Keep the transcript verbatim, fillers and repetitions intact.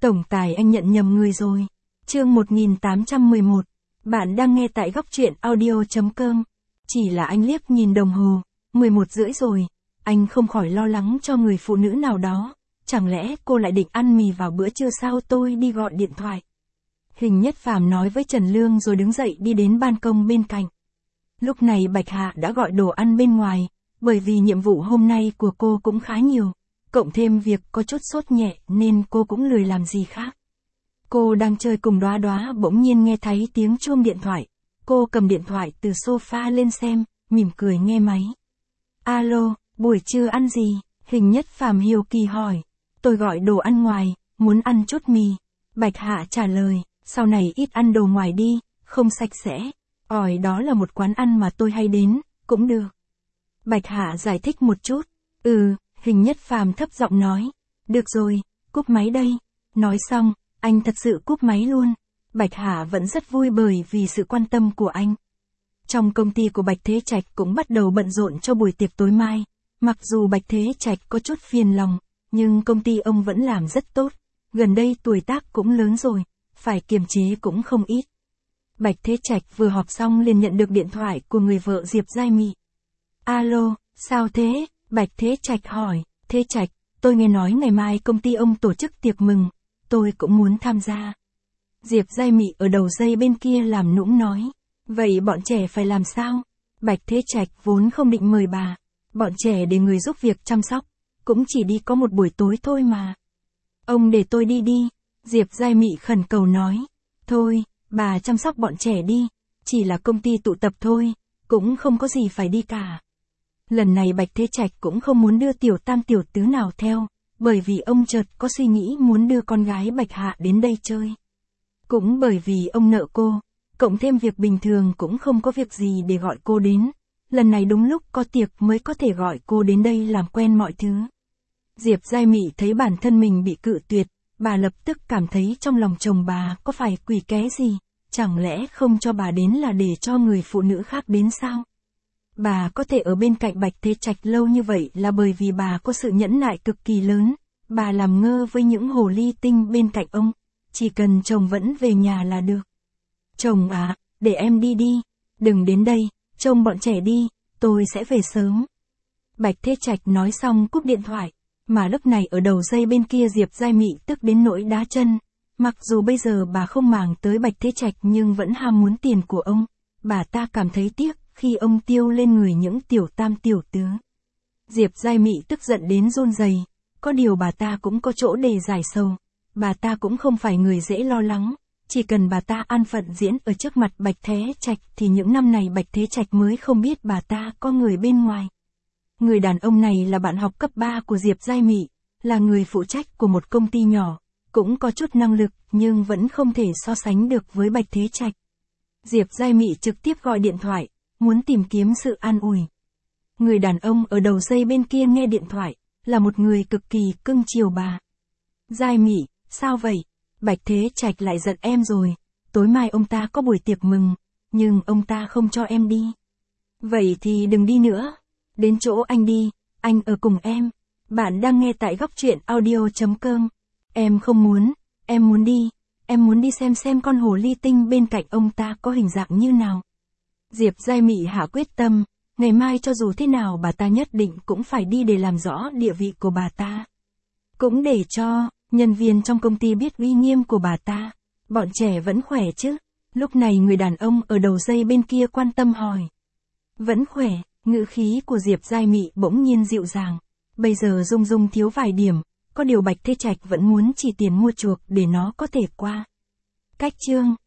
Tổng tài anh nhận nhầm người rồi. Chương một nghìn tám trăm mười một. Bạn đang nghe tại góc truyện audio chấm com. Chỉ là anh liếc nhìn đồng hồ, mười một rưỡi rồi. Anh không khỏi lo lắng cho người phụ nữ nào đó. Chẳng lẽ cô lại định ăn mì vào bữa trưa sao? Tôi đi gọi điện thoại. Hình Nhất Phàm nói với Trần Lương rồi đứng dậy đi đến ban công bên cạnh. Lúc này Bạch Hạ đã gọi đồ ăn bên ngoài, bởi vì nhiệm vụ hôm nay của cô cũng khá nhiều, cộng thêm việc có chút sốt nhẹ nên cô cũng lười làm gì khác. Cô đang chơi cùng Đóa Đóa bỗng nhiên nghe thấy tiếng chuông điện thoại. Cô cầm điện thoại từ sofa lên xem, mỉm cười nghe máy. Alo, buổi trưa ăn gì? Hình Nhất Phàm hiếu kỳ hỏi. Tôi gọi đồ ăn ngoài, muốn ăn chút mì. Bạch Hạ trả lời, sau này ít ăn đồ ngoài đi, không sạch sẽ. Ỏi đó là một quán ăn mà tôi hay đến, cũng được. Bạch Hạ giải thích một chút. Ừ, Hình Nhất Phàm thấp giọng nói. Được rồi, cúp máy đây. Nói xong, anh thật sự cúp máy luôn. Bạch Hạ vẫn rất vui bởi vì sự quan tâm của anh. Trong công ty của Bạch Thế Trạch cũng bắt đầu bận rộn cho buổi tiệc tối mai. Mặc dù Bạch Thế Trạch có chút phiền lòng, nhưng công ty ông vẫn làm rất tốt. Gần đây tuổi tác cũng lớn rồi, phải kiềm chế cũng không ít. Bạch Thế Trạch vừa họp xong liền nhận được điện thoại của người vợ Diệp Giai Mị. Alo, sao thế? Bạch Thế Trạch hỏi. Thế Trạch, tôi nghe nói ngày mai công ty ông tổ chức tiệc mừng, tôi cũng muốn tham gia. Diệp Giai Mị ở đầu dây bên kia làm nũng nói. Vậy bọn trẻ phải làm sao? Bạch Thế Trạch vốn không định mời bà. Bọn trẻ để người giúp việc chăm sóc, cũng chỉ đi có một buổi tối thôi mà. Ông để tôi đi đi. Diệp Giai Mị khẩn cầu nói. Thôi, bà chăm sóc bọn trẻ đi, chỉ là công ty tụ tập thôi, cũng không có gì phải đi cả. Lần này Bạch Thế Trạch cũng không muốn đưa tiểu tam tiểu tứ nào theo, bởi vì ông chợt có suy nghĩ muốn đưa con gái Bạch Hạ đến đây chơi. Cũng bởi vì ông nợ cô, cộng thêm việc bình thường cũng không có việc gì để gọi cô đến, lần này đúng lúc có tiệc mới có thể gọi cô đến đây làm quen mọi thứ. Diệp Giai Mị thấy bản thân mình bị cự tuyệt, bà lập tức cảm thấy trong lòng chồng bà có phải quỷ ké gì, chẳng lẽ không cho bà đến là để cho người phụ nữ khác đến sao? Bà có thể ở bên cạnh Bạch Thế Trạch lâu như vậy là bởi vì bà có sự nhẫn nại cực kỳ lớn, bà làm ngơ với những hồ ly tinh bên cạnh ông, chỉ cần chồng vẫn về nhà là được. Chồng à, để em đi đi, đừng đến đây, trông bọn trẻ đi, tôi sẽ về sớm. Bạch Thế Trạch nói xong cúp điện thoại. Mà lúc này ở đầu dây bên kia Diệp Giai Mị tức đến nỗi đá chân. Mặc dù bây giờ bà không màng tới Bạch Thế Trạch nhưng vẫn ham muốn tiền của ông. Bà ta cảm thấy tiếc khi ông tiêu lên người những tiểu tam tiểu tứ. Diệp Giai Mị tức giận đến run rẩy. Có điều bà ta cũng có chỗ để giải sầu. Bà ta cũng không phải người dễ lo lắng. Chỉ cần bà ta an phận diễn ở trước mặt Bạch Thế Trạch thì những năm này Bạch Thế Trạch mới không biết bà ta có người bên ngoài. Người đàn ông này là bạn học cấp ba của Diệp Giai Mị, là người phụ trách của một công ty nhỏ, cũng có chút năng lực nhưng vẫn không thể so sánh được với Bạch Thế Trạch. Diệp Giai Mị trực tiếp gọi điện thoại, muốn tìm kiếm sự an ủi. Người đàn ông ở đầu dây bên kia nghe điện thoại, là một người cực kỳ cưng chiều bà. Giai Mị, sao vậy? Bạch Thế Trạch lại giận em rồi, tối mai ông ta có buổi tiệc mừng, nhưng ông ta không cho em đi. Vậy thì đừng đi nữa. Đến chỗ anh đi, anh ở cùng em. Bạn đang nghe tại góc truyện audio chấm com. Em không muốn, em muốn đi, em muốn đi xem xem con hồ ly tinh bên cạnh ông ta có hình dạng như nào. Diệp Giai Mị hạ quyết tâm, ngày mai cho dù thế nào bà ta nhất định cũng phải đi để làm rõ địa vị của bà ta. Cũng để cho nhân viên trong công ty biết uy nghiêm của bà ta. Bọn trẻ vẫn khỏe chứ? Lúc này người đàn ông ở đầu dây bên kia quan tâm hỏi. Vẫn khỏe. Ngữ khí của Diệp Giai Mị bỗng nhiên dịu dàng. Bây giờ Dung Dung thiếu vài điểm, có điều Bạch Thế Trạch vẫn muốn chỉ tiền mua chuộc để nó có thể qua. Cách chương